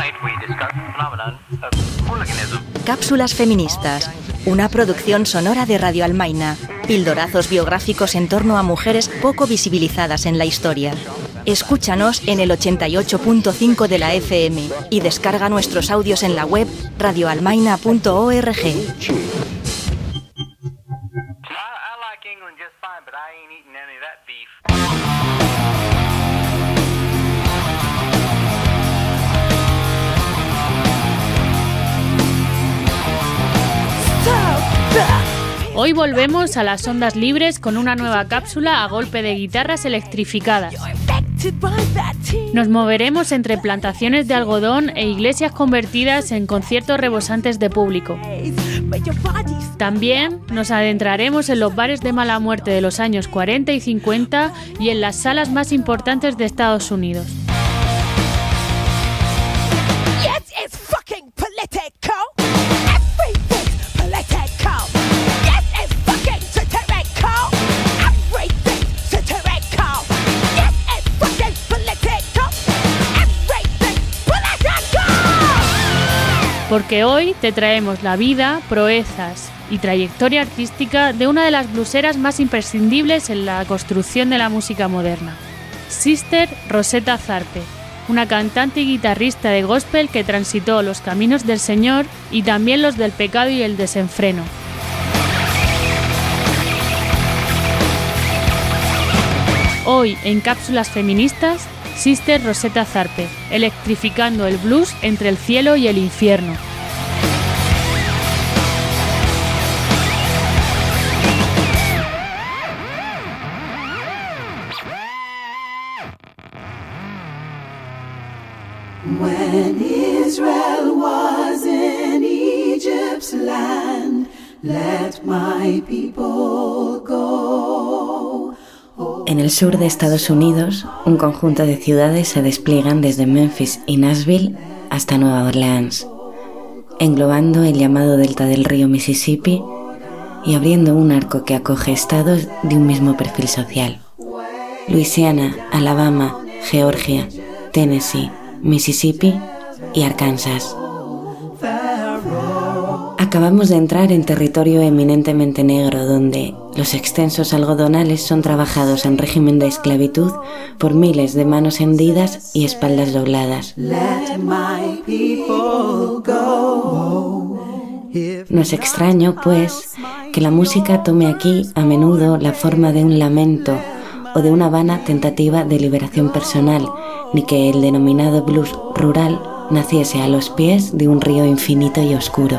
Cápsulas feministas, una producción sonora de Radio Almaina. Pildorazos biográficos en torno a mujeres poco visibilizadas en la historia. Escúchanos en el 88.5 de la FM y descarga nuestros audios en la web radioalmaina.org. Hoy volvemos a las ondas libres con una nueva cápsula a golpe de guitarras electrificadas. Nos moveremos entre plantaciones de algodón e iglesias convertidas en conciertos rebosantes de público. También nos adentraremos en los bares de mala muerte de los años 40 y 50 y en las salas más importantes de Estados Unidos. Porque hoy te traemos la vida, proezas y trayectoria artística de una de las blueseras más imprescindibles en la construcción de la música moderna, Sister Rosetta Tharpe, una cantante y guitarrista de gospel que transitó los caminos del Señor y también los del pecado y el desenfreno. Hoy, en Cápsulas Feministas, Sister Rosetta Tharpe, electrificando el blues entre el cielo y el infierno. When Israel was in Egypt's land, let my people go. En el sur de Estados Unidos, un conjunto de ciudades se despliegan desde Memphis y Nashville hasta Nueva Orleans, englobando el llamado delta del río Mississippi y abriendo un arco que acoge estados de un mismo perfil social. Luisiana, Alabama, Georgia, Tennessee, Mississippi y Arkansas. Acabamos de entrar en territorio eminentemente negro, donde los extensos algodonales son trabajados en régimen de esclavitud por miles de manos hendidas y espaldas dobladas. No es extraño, pues, que la música tome aquí a menudo la forma de un lamento o de una vana tentativa de liberación personal, ni que el denominado blues rural naciese a los pies de un río infinito y oscuro.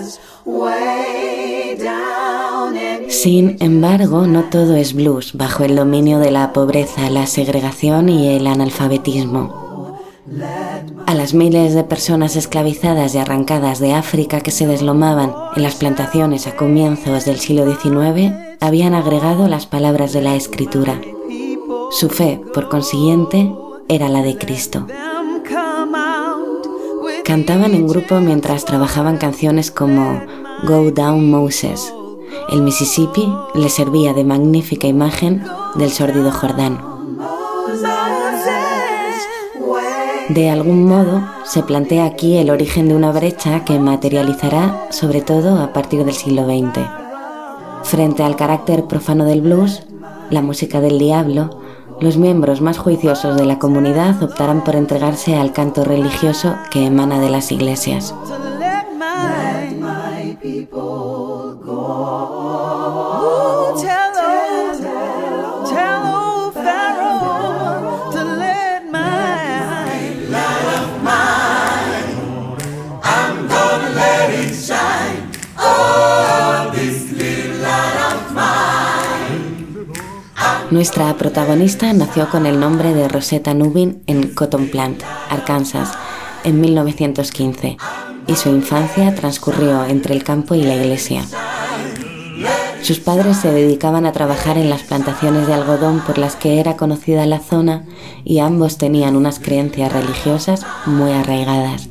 Sin embargo, no todo es blues bajo el dominio de la pobreza, la segregación y el analfabetismo. A las miles de personas esclavizadas y arrancadas de África que se deslomaban en las plantaciones a comienzos del siglo XIX, habían agregado las palabras de la Escritura. Su fe, por consiguiente, era la de Cristo. Cantaban en grupo mientras trabajaban canciones como Go Down Moses. El Mississippi les servía de magnífica imagen del sórdido Jordán. De algún modo, se plantea aquí el origen de una brecha que materializará sobre todo a partir del siglo XX. Frente al carácter profano del blues, la música del diablo, los miembros más juiciosos de la comunidad optarán por entregarse al canto religioso que emana de las iglesias. Nuestra protagonista nació con el nombre de Rosetta Nubin en Cotton Plant, Arkansas, en 1915, y su infancia transcurrió entre el campo y la iglesia. Sus padres se dedicaban a trabajar en las plantaciones de algodón por las que era conocida la zona y ambos tenían unas creencias religiosas muy arraigadas.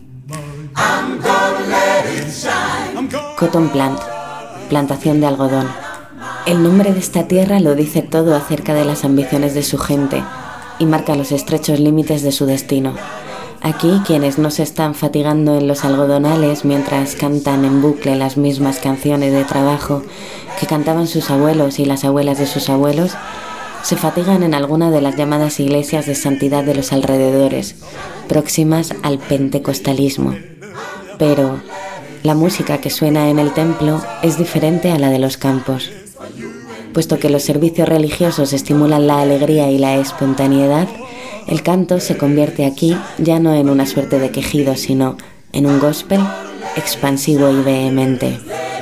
Cotton Plant, plantación de algodón. El nombre de esta tierra lo dice todo acerca de las ambiciones de su gente y marca los estrechos límites de su destino. Aquí quienes no se están fatigando en los algodonales mientras cantan en bucle las mismas canciones de trabajo que cantaban sus abuelos y las abuelas de sus abuelos, se fatigan en alguna de las llamadas iglesias de santidad de los alrededores, próximas al pentecostalismo. Pero la música que suena en el templo es diferente a la de los campos. Puesto que los servicios religiosos estimulan la alegría y la espontaneidad, el canto se convierte aquí ya no en una suerte de quejido, sino en un gospel expansivo y vehemente.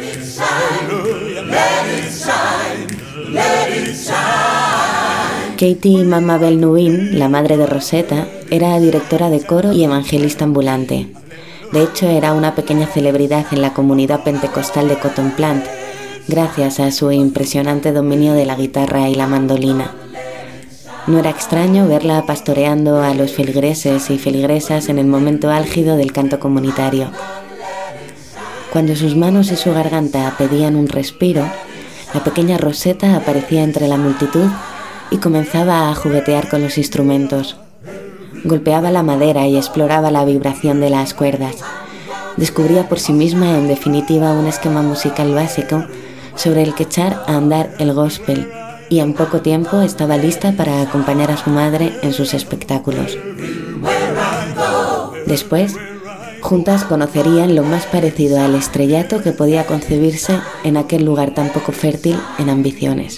Katie Mamabel Nguyen, la madre de Rosetta, era directora de coro y evangelista ambulante. De hecho, era una pequeña celebridad en la comunidad pentecostal de Cotton Plant, gracias a su impresionante dominio de la guitarra y la mandolina. No era extraño verla pastoreando a los feligreses y feligresas en el momento álgido del canto comunitario. Cuando sus manos y su garganta pedían un respiro, la pequeña Rosetta aparecía entre la multitud y comenzaba a juguetear con los instrumentos. Golpeaba la madera y exploraba la vibración de las cuerdas. Descubría por sí misma, en definitiva, un esquema musical básico sobre el que echar a andar el gospel, y en poco tiempo estaba lista para acompañar a su madre en sus espectáculos. Después, juntas conocerían lo más parecido al estrellato que podía concebirse en aquel lugar tan poco fértil en ambiciones.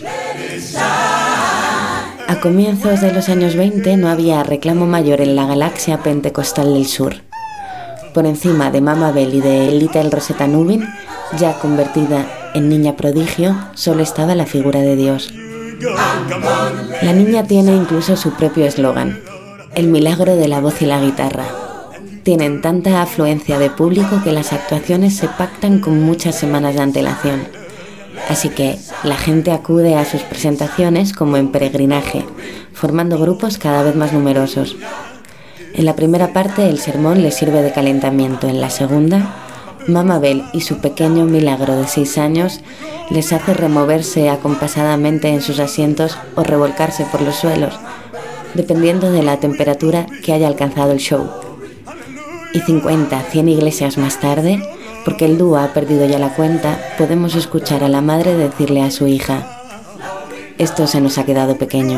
A comienzos de los años 20 no había reclamo mayor en la galaxia pentecostal del sur. Por encima de Mamabel y de Little Rosetta Nguyen, ya convertida en niña prodigio, solo estaba la figura de Dios. La niña tiene incluso su propio eslogan: el milagro de la voz y la guitarra. Tienen tanta afluencia de público que las actuaciones se pactan con muchas semanas de antelación. Así que la gente acude a sus presentaciones como en peregrinaje, formando grupos cada vez más numerosos. En la primera parte el sermón les sirve de calentamiento. En la segunda, Mamabel y su pequeño milagro de 6 años les hace removerse acompasadamente en sus asientos o revolcarse por los suelos, dependiendo de la temperatura que haya alcanzado el show. Y 50, 100 iglesias más tarde, porque el dúo ha perdido ya la cuenta, podemos escuchar a la madre decirle a su hija: esto se nos ha quedado pequeño.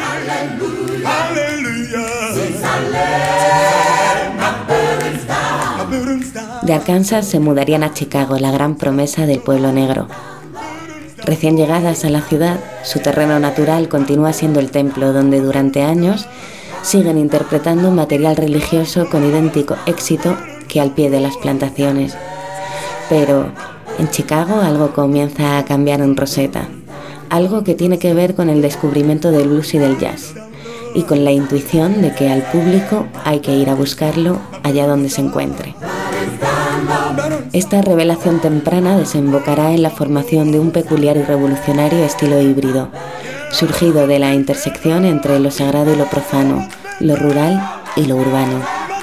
De Arkansas se mudarían a Chicago, la gran promesa del pueblo negro. Recién llegadas a la ciudad, su terreno natural continúa siendo el templo, donde durante años siguen interpretando material religioso con idéntico éxito que al pie de las plantaciones. Pero en Chicago algo comienza a cambiar en Rosetta, algo que tiene que ver con el descubrimiento del blues y del jazz, y con la intuición de que al público hay que ir a buscarlo allá donde se encuentre. Esta revelación temprana desembocará en la formación de un peculiar y revolucionario estilo híbrido, surgido de la intersección entre lo sagrado y lo profano, lo rural y lo urbano.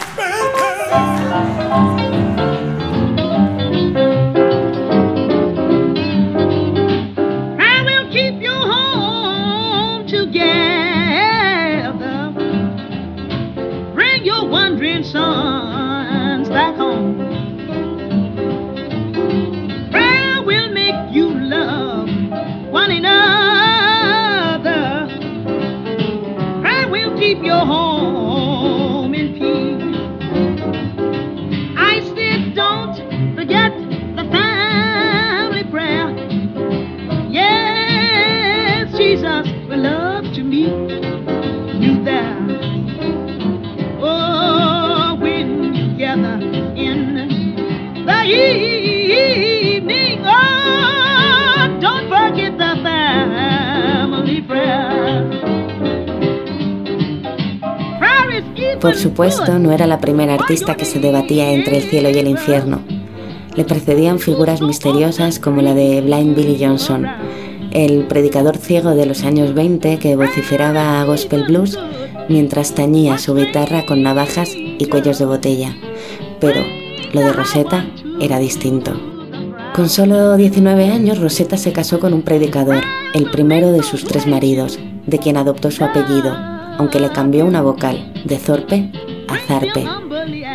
Por supuesto, no era la primera artista que se debatía entre el cielo y el infierno. Le precedían figuras misteriosas como la de Blind Billy Johnson, el predicador ciego de los años 20 que vociferaba a gospel blues mientras tañía su guitarra con navajas y cuellos de botella. Pero lo de Rosetta era distinto. Con solo 19 años, Rosetta se casó con un predicador, el primero de sus 3 maridos, de quien adoptó su apellido, aunque le cambió una vocal, de Thorpe a Zarpe,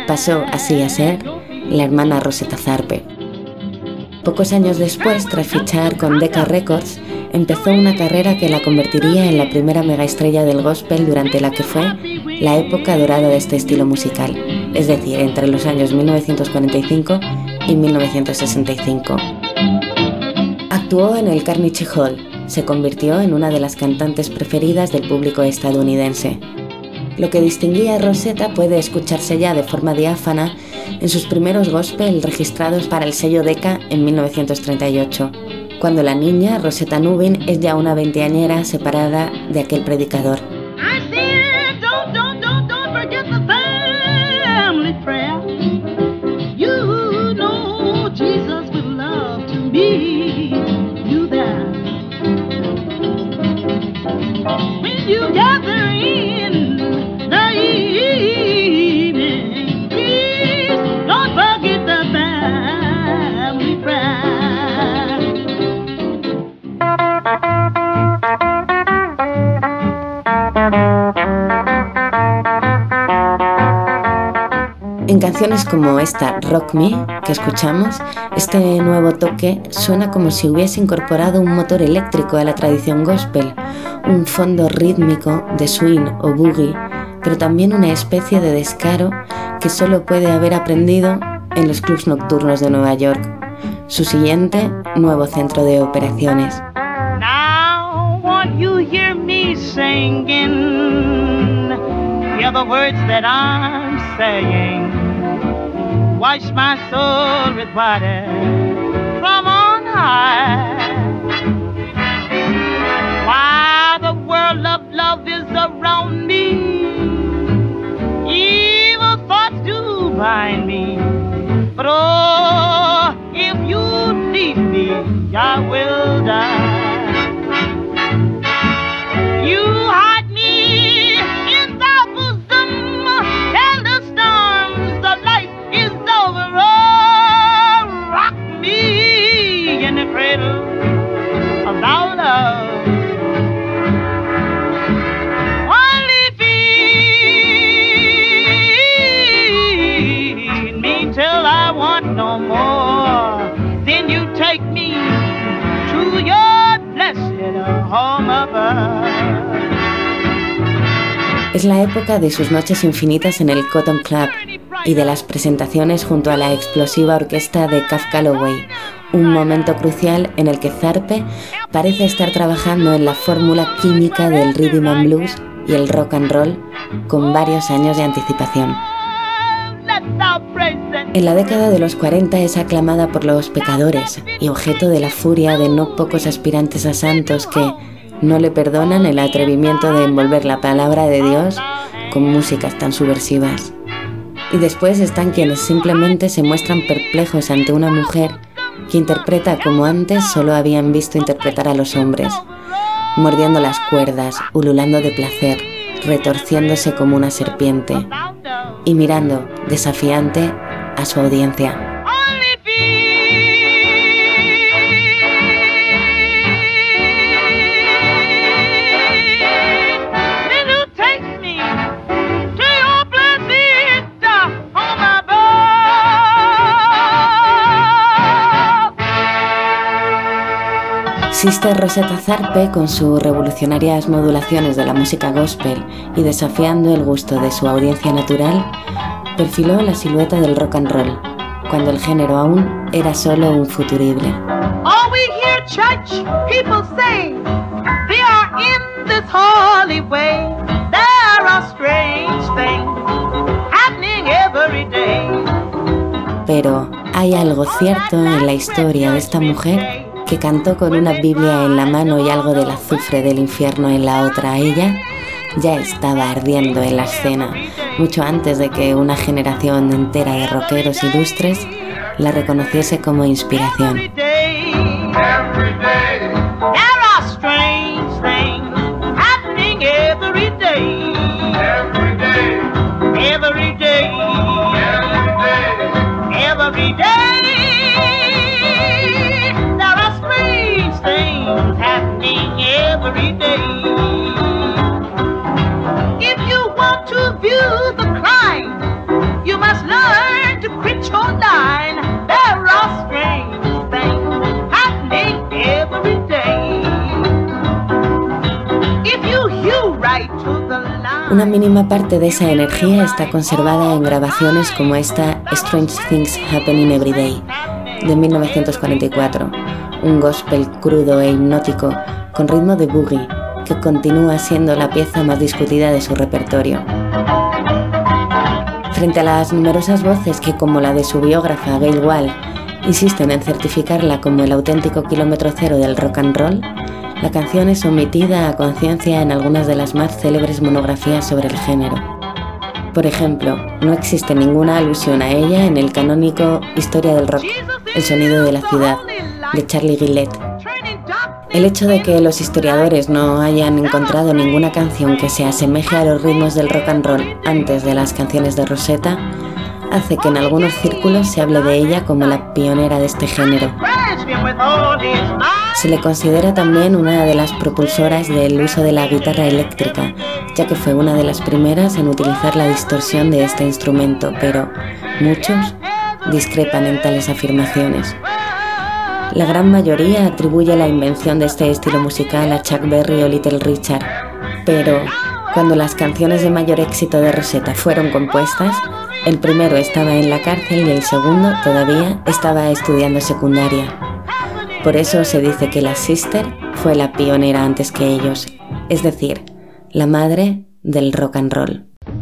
pasó así a ser la hermana Rosetta Tharpe. Pocos años después, tras fichar con Decca Records, empezó una carrera que la convertiría en la primera megaestrella del gospel durante la que fue la época dorada de este estilo musical, es decir, entre los años 1945 y 1965. Actuó en el Carnegie Hall, se convirtió en una de las cantantes preferidas del público estadounidense. Lo que distinguía a Rosetta puede escucharse ya de forma diáfana en sus primeros gospel registrados para el sello Decca en 1938, cuando la niña, Rosetta Nubin, es ya una veinteañera separada de aquel predicador. En canciones como esta, Rock Me, que escuchamos, este nuevo toque suena como si hubiese incorporado un motor eléctrico a la tradición gospel, un fondo rítmico de swing o boogie, pero también una especie de descaro que solo puede haber aprendido en los clubs nocturnos de Nueva York, su siguiente nuevo centro de operaciones. Now, won't you hear me singing? Hear the words that I'm saying. Wash my soul with water from on high. While the world of love is around me, evil thoughts do bind me. But oh, if you leave me, I will die. You hide me in thy bosom, tell the storms of life is over. Oh, rock me in the cradle of thy love. Only feed me till I want no more. Then you take me to your blessed home above. Es la época de sus noches infinitas en el Cotton Club y de las presentaciones junto a la explosiva orquesta de Cab Calloway, un momento crucial en el que Tharpe parece estar trabajando en la fórmula química del rhythm and blues y el rock and roll con varios años de anticipación. En la década de los 40 es aclamada por los pecadores y objeto de la furia de no pocos aspirantes a santos que no le perdonan el atrevimiento de envolver la palabra de Dios con músicas tan subversivas. Y después están quienes simplemente se muestran perplejos ante una mujer que interpreta como antes solo habían visto interpretar a los hombres, mordiendo las cuerdas, ululando de placer, retorciéndose como una serpiente y mirando desafiante a su audiencia. Sister Rosetta Tharpe, con sus revolucionarias modulaciones de la música gospel y desafiando el gusto de su audiencia natural, perfiló la silueta del rock and roll, cuando el género aún era solo un futurible. All we hear church people say, they are in this holy way. There are strange things happening every day. Pero hay algo cierto en la historia de esta mujer que cantó con una Biblia en la mano y algo del azufre del infierno en la otra. Ella ya estaba ardiendo en la escena, mucho antes de que una generación entera de rockeros ilustres la reconociese como inspiración. Happening every day. If you want to view the crime, you must love Una mínima parte de esa energía está conservada en grabaciones como esta Strange Things Happening Every Day, de 1944, un gospel crudo e hipnótico con ritmo de boogie, que continúa siendo la pieza más discutida de su repertorio. Frente a las numerosas voces que, como la de su biógrafa Gail Wall, insisten en certificarla como el auténtico kilómetro cero del rock and roll, la canción es omitida a conciencia en algunas de las más célebres monografías sobre el género. Por ejemplo, no existe ninguna alusión a ella en el canónico Historia del Rock, el sonido de la ciudad, de Charlie Gillette. El hecho de que los historiadores no hayan encontrado ninguna canción que se asemeje a los ritmos del rock and roll antes de las canciones de Rosetta hace que en algunos círculos se hable de ella como la pionera de este género. Se le considera también una de las propulsoras del uso de la guitarra eléctrica, ya que fue una de las primeras en utilizar la distorsión de este instrumento, pero muchos discrepan en tales afirmaciones. La gran mayoría atribuye la invención de este estilo musical a Chuck Berry o Little Richard, pero cuando las canciones de mayor éxito de Rosetta fueron compuestas, el primero estaba en la cárcel y el segundo todavía estaba estudiando secundaria. Por eso se dice que la Sister fue la pionera antes que ellos, es decir, la madre del rock and roll.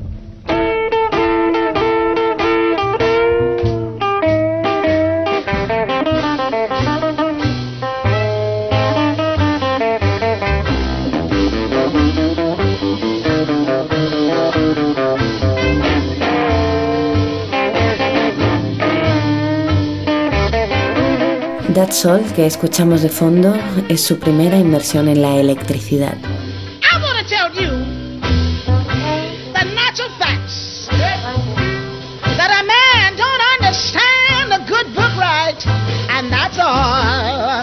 That's All, que escuchamos de fondo, es su primera inmersión en la electricidad. I want to tell you the natural facts that a man don't understand a good book right, and that's all.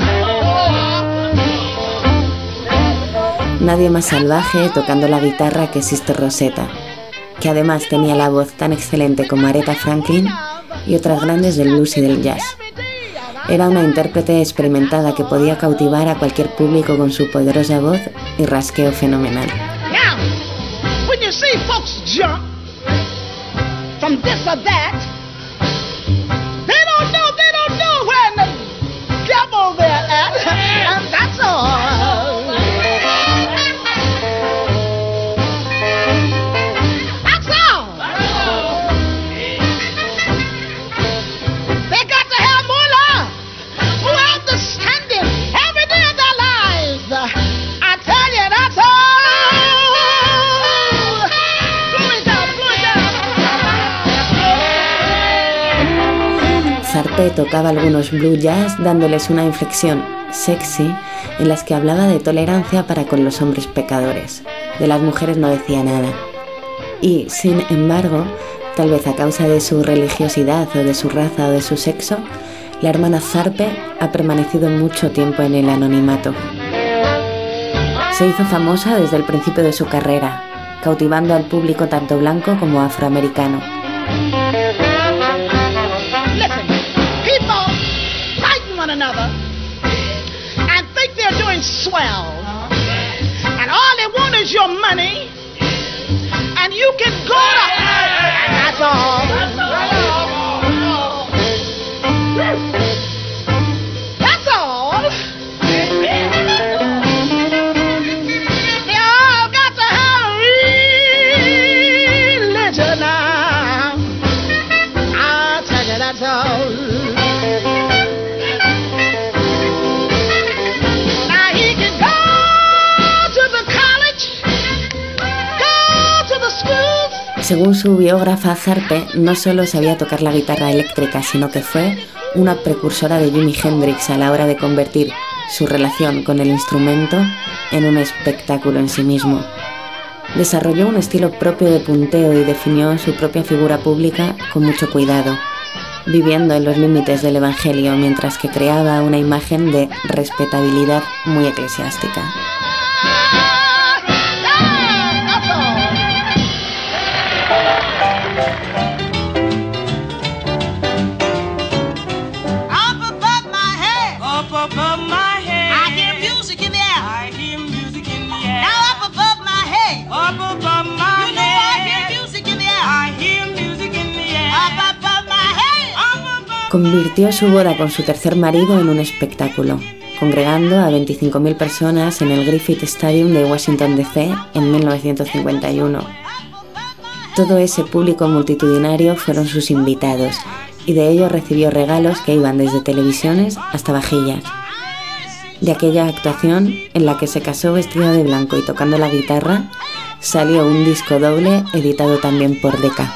Nadie más salvaje tocando la guitarra que Sister Rosetta, que además tenía la voz tan excelente como Aretha Franklin y otras grandes del blues y del jazz. Era una intérprete experimentada que podía cautivar a cualquier público con su poderosa voz y rasqueo fenomenal. Now, when you see folks jump from this or that, they don't know where the devil they're at, and that's all. That's all. They got to have more love, more understanding every day of their lives. I tell you, that's all. Blow it down, blow it down. Zarpe tocaba algunos blue jazz dándoles una inflexión sexy en las que hablaba de tolerancia para con los hombres pecadores. De las mujeres no decía nada. Y, sin embargo, tal vez a causa de su religiosidad o de su raza o de su sexo, la hermana Zarpe ha permanecido mucho tiempo en el anonimato. Se hizo famosa desde el principio de su carrera, cautivando al público tanto blanco como afroamericano. Listen, people fighting one another and think they're doing swell. And all they want is your money. And you can go to... And that's all. That's all. They all got to have religion now. I'll tell you, that's all. Now he can go to the college, go to the schools. Según su biógrafa, Zarpe no solo sabía tocar la guitarra eléctrica, sino que fue una precursora de Jimi Hendrix a la hora de convertir su relación con el instrumento en un espectáculo en sí mismo. Desarrolló un estilo propio de punteo y definió su propia figura pública con mucho cuidado, viviendo en los límites del evangelio mientras que creaba una imagen de respetabilidad muy eclesiástica. Up above my head. Convirtió su boda con su tercer marido en un espectáculo, congregando a 25.000 personas en el Griffith Stadium de Washington D.C. en 1951. Todo ese público multitudinario fueron sus invitados, y de ellos recibió regalos que iban desde televisiones hasta vajillas. De aquella actuación, en la que se casó vestida de blanco y tocando la guitarra, salió un disco doble editado también por Decca.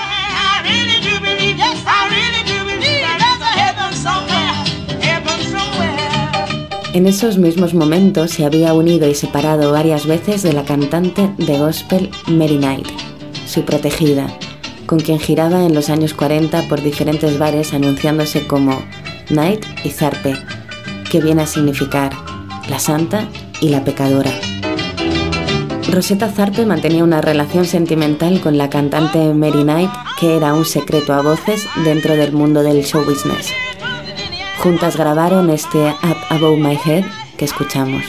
En esos mismos momentos se había unido y separado varias veces de la cantante de gospel Mary Knight, su protegida, con quien giraba en los años 40 por diferentes bares anunciándose como Knight y Zarpe, que viene a significar la santa y la pecadora. Rosetta Tharpe mantenía una relación sentimental con la cantante Mary Knight, que era un secreto a voces dentro del mundo del show business. Juntas grabaron este Up Above My Head que escuchamos.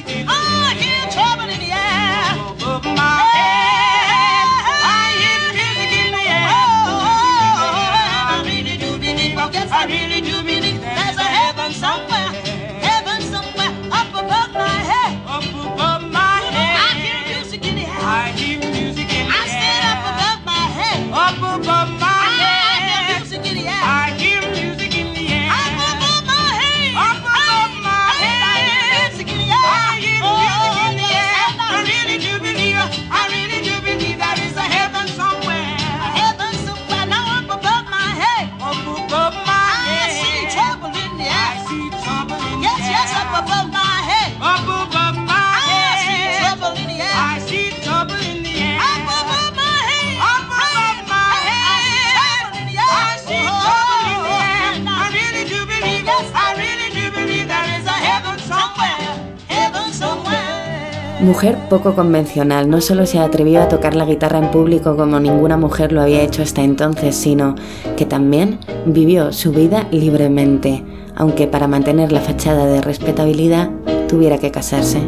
Mujer poco convencional, no solo se atrevió a tocar la guitarra en público como ninguna mujer lo había hecho hasta entonces, sino que también vivió su vida libremente, aunque para mantener la fachada de respetabilidad tuviera que casarse.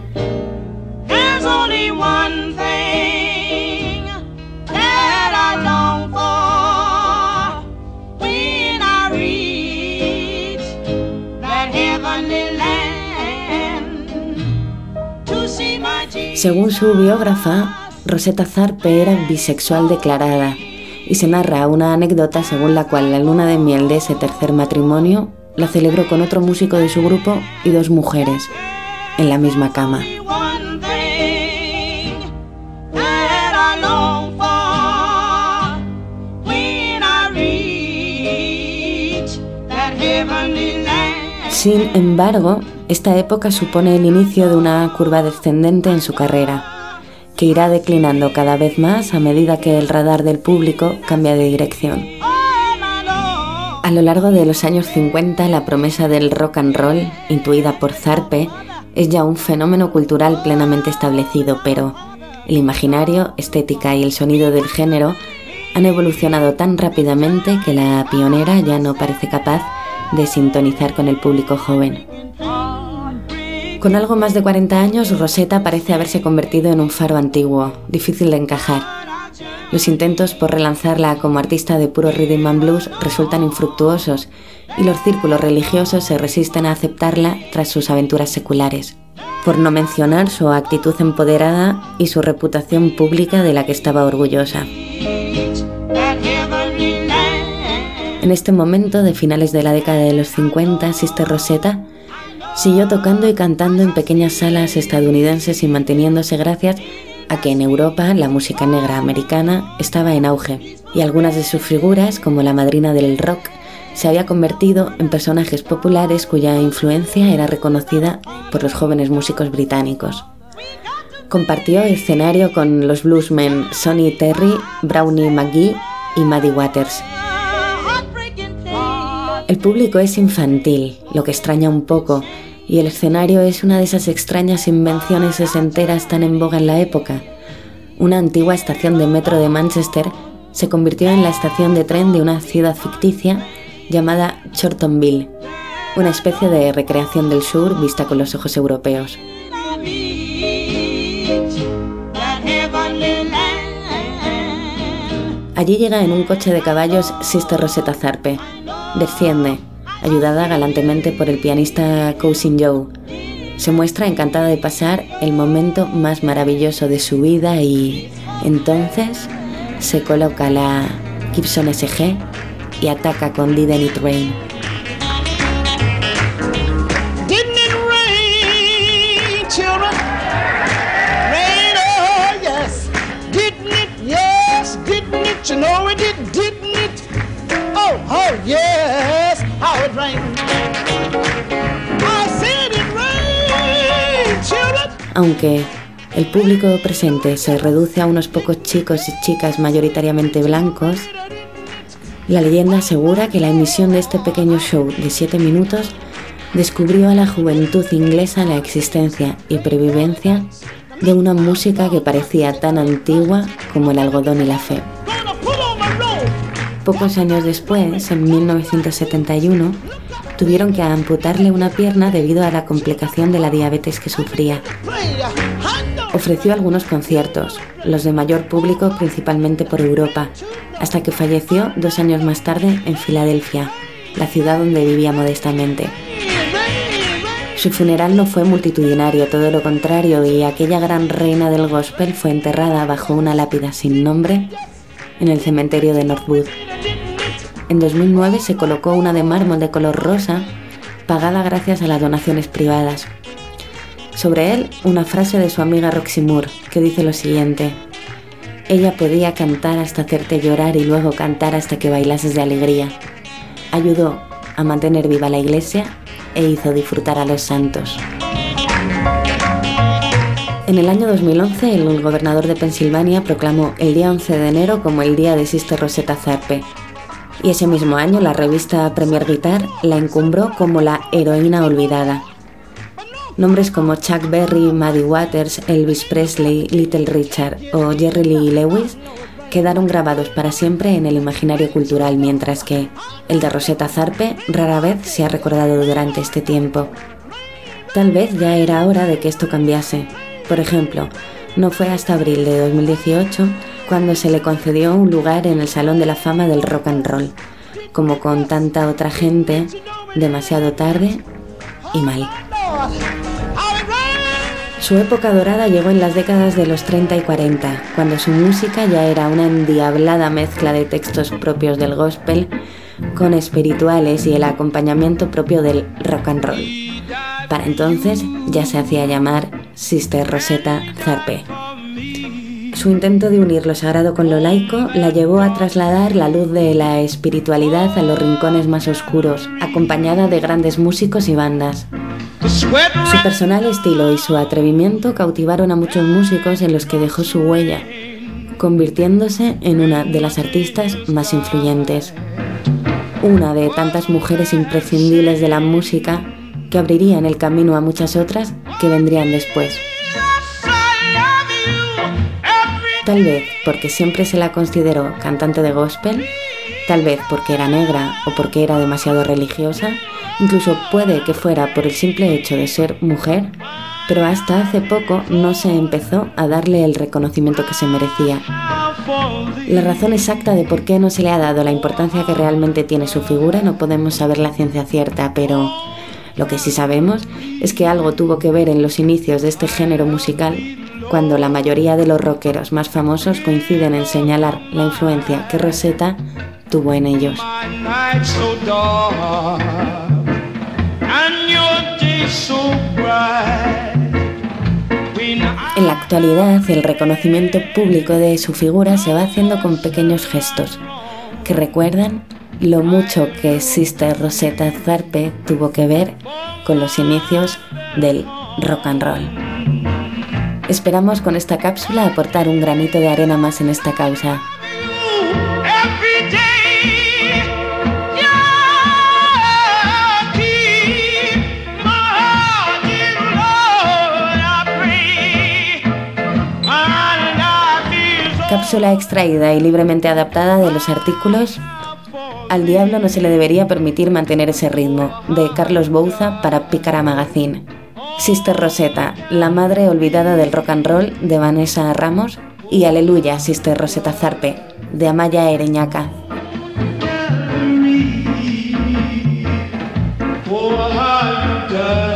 Según su biógrafa, Rosetta Tharpe era bisexual declarada y se narra una anécdota según la cual la luna de miel de ese tercer matrimonio la celebró con otro músico de su grupo y 2 mujeres, en la misma cama. Sin embargo, esta época supone el inicio de una curva descendente en su carrera, que irá declinando cada vez más a medida que el radar del público cambia de dirección. A lo largo de los años 50, la promesa del rock and roll, intuida por Tharpe, es ya un fenómeno cultural plenamente establecido, pero el imaginario, estética y el sonido del género han evolucionado tan rápidamente que la pionera ya no parece capaz de sintonizar con el público joven. Con algo más de 40 años, Rosetta parece haberse convertido en un faro antiguo, difícil de encajar. Los intentos por relanzarla como artista de puro rhythm and blues resultan infructuosos y los círculos religiosos se resisten a aceptarla tras sus aventuras seculares, por no mencionar su actitud empoderada y su reputación pública de la que estaba orgullosa. En este momento, de finales de la década de los 50, Sister Rosetta siguió tocando y cantando en pequeñas salas estadounidenses y manteniéndose gracias a que en Europa la música negra americana estaba en auge y algunas de sus figuras, como la madrina del rock, se había convertido en personajes populares cuya influencia era reconocida por los jóvenes músicos británicos. Compartió escenario con los bluesmen Sonny Terry, Brownie McGhee y Muddy Waters. El público es infantil, lo que extraña un poco, y el escenario es una de esas extrañas invenciones sesenteras tan en boga en la época. Una antigua estación de metro de Manchester se convirtió en la estación de tren de una ciudad ficticia llamada Chorltonville, una especie de recreación del sur vista con los ojos europeos. Allí llega en un coche de caballos Sister Rosetta Tharpe, Desciende, ayudada galantemente por el pianista Cousin Joe. Se muestra encantada de pasar el momento más maravilloso de su vida y entonces se coloca la Gibson SG y ataca con Didn't It Rain. Didn't it rain, children? Rain, oh yes. Didn't it? Yes, didn't it? You know it did, didn't it? Oh yes, how it rained. I said it rained, children. Aunque el público presente se reduce a unos pocos chicos y chicas mayoritariamente blancos, la leyenda asegura que la emisión de este pequeño show de 7 minutos descubrió a la juventud inglesa la existencia y pervivencia de una música que parecía tan antigua como el algodón y la fe. Pocos años después, en 1971, tuvieron que amputarle una pierna debido a la complicación de la diabetes que sufría. Ofreció algunos conciertos, los de mayor público principalmente por Europa, hasta que falleció 2 años más tarde en Filadelfia, la ciudad donde vivía modestamente. Su funeral no fue multitudinario, todo lo contrario, y aquella gran reina del gospel fue enterrada bajo una lápida sin nombre en el cementerio de Northwood. En 2009 se colocó una de mármol de color rosa, pagada gracias a las donaciones privadas. Sobre él, una frase de su amiga Roxy Moore, que dice lo siguiente: ella podía cantar hasta hacerte llorar y luego cantar hasta que bailases de alegría. Ayudó a mantener viva la iglesia e hizo disfrutar a los santos. En el año 2011, el gobernador de Pensilvania proclamó el día 11 de enero como el día de Sister Rosetta Tharpe. Y ese mismo año, la revista Premier Guitar la encumbró como la heroína olvidada. Nombres como Chuck Berry, Muddy Waters, Elvis Presley, Little Richard o Jerry Lee Lewis quedaron grabados para siempre en el imaginario cultural, mientras que el de Rosetta Tharpe rara vez se ha recordado durante este tiempo. Tal vez ya era hora de que esto cambiase. Por ejemplo, no fue hasta abril de 2018 cuando se le concedió un lugar en el Salón de la Fama del Rock and Roll, como con tanta otra gente, demasiado tarde y mal. Su época dorada llegó en las décadas de los 30 y 40, cuando su música ya era una endiablada mezcla de textos propios del gospel con espirituales y el acompañamiento propio del rock and roll. Para entonces ya se hacía llamar Sister Rosetta Tharpe. Su intento de unir lo sagrado con lo laico la llevó a trasladar la luz de la espiritualidad a los rincones más oscuros, acompañada de grandes músicos y bandas. Su personal estilo y su atrevimiento cautivaron a muchos músicos en los que dejó su huella, convirtiéndose en una de las artistas más influyentes. Una de tantas mujeres imprescindibles de la música que abrirían el camino a muchas otras que vendrían después. Tal vez porque siempre se la consideró cantante de gospel, tal vez porque era negra o porque era demasiado religiosa, incluso puede que fuera por el simple hecho de ser mujer, pero hasta hace poco no se empezó a darle el reconocimiento que se merecía. La razón exacta de por qué no se le ha dado la importancia que realmente tiene su figura no podemos saber la ciencia cierta, pero lo que sí sabemos es que algo tuvo que ver en los inicios de este género musical, cuando la mayoría de los rockeros más famosos coinciden en señalar la influencia que Rosetta tuvo en ellos. En la actualidad, el reconocimiento público de su figura se va haciendo con pequeños gestos que recuerdan lo mucho que Sister Rosetta Tharpe tuvo que ver con los inicios del rock and roll. Esperamos con esta cápsula aportar un granito de arena más en esta causa. Cápsula extraída y libremente adaptada de los artículos Al diablo no se le debería permitir mantener ese ritmo, de Carlos Bouza para Pícara Magazine. Sister Rosetta, la madre olvidada del rock and roll, de Vanessa Ramos. Y Aleluya, Sister Rosetta Tharpe, de Amaya Ereñaca. how you done